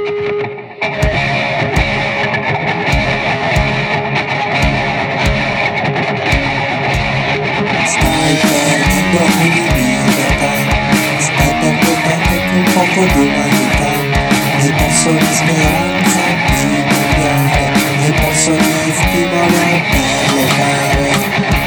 Stai perdendo di libertà, stai perdendo anche un poco di umanità. Hai perso la speranza di cambiare, hai perso il stimolo per lottare.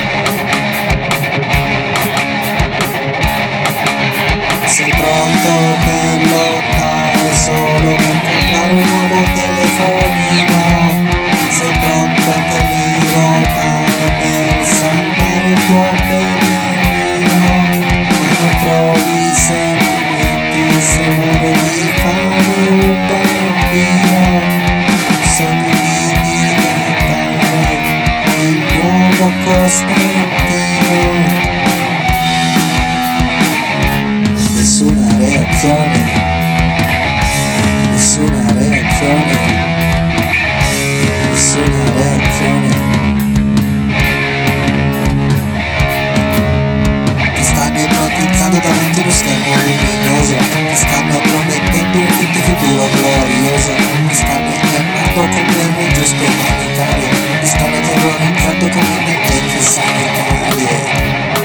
Sei pronto per lottare solo per comprare un nuovo telefonino. Sei pronto per lottare per salvare il tuo bambino. Ma non trovi sentimenti se volevi fare un bambino. Sogni di diventare il nuovo Costantino. Nessuna reazione, nessuna reazione, nessuna reazione. Ti stanno ipnotizzando davanti allo schermo luminoso, ti stanno promettendo un futuro glorioso, ti stanno ingannando come un ingiusto umanitario, ti stanno terrorizzando come emergenze sanitarie.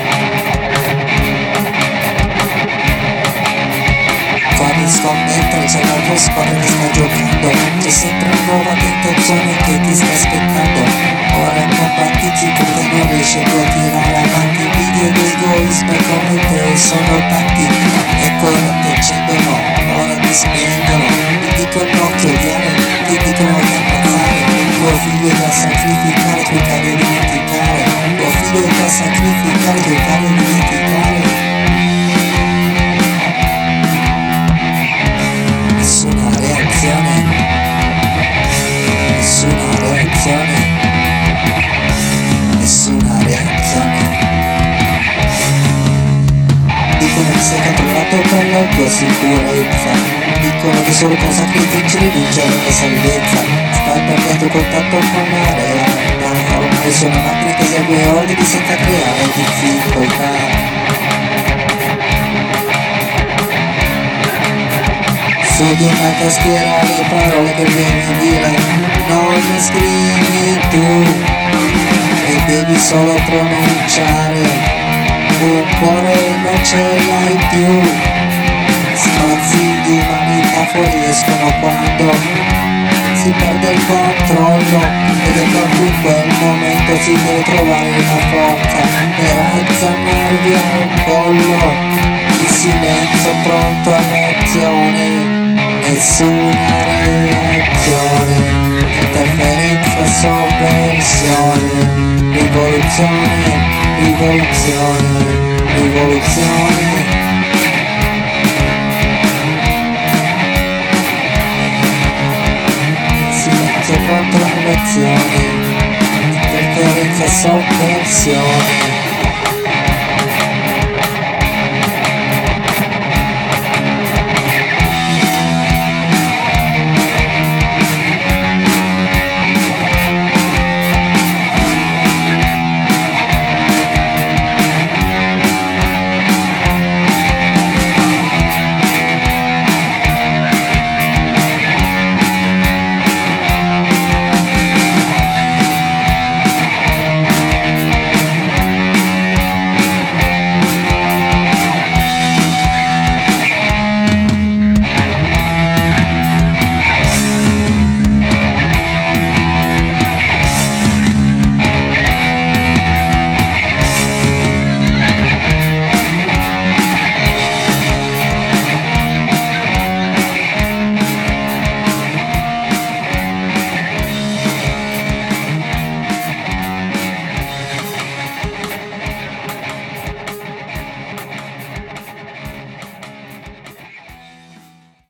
Mentre c'è l'altra squadra che sta giocando, c'è sempre una nuova tentazione che ti sta aspettando. Ora combattici perché non riesci più a tirare avanti. Video ed egoismo come te sono tanti e ora ti accendono, ora ti spengono. Ti dicono chiediamo, ti dicono di ammazzare. Tuo figlio è da sacrificare, tuoi cari a dimenticare. Tuo figlio è da sacrificare, tuoi cari a dimenticare. Nessuna reazione, nessuna reazione, nessuna reazione. Dicono che sei controllato per la tua sicurezza, dicono che solo con sacrifici rinuncia alla salvezza. Stai perdendo contatto con la realtà, ormai sono una macchina che esegue ordini senza creare difficoltà. Su di una tastiera le parole che devi dire non le scrivi tu e devi solo pronunciare, un cuore non ce l'hai più. Spazi di umanità fuoriescono quando si perde il controllo ed è proprio in quel momento si deve trovare una forza per azzannarvi al collo. Il silenzio pronto all'azione, nessuna reazione, interferenza, sovversione, rivoluzione, rivoluzione, rivoluzione. Silenzio contro l'azione, interferenza, sovversione.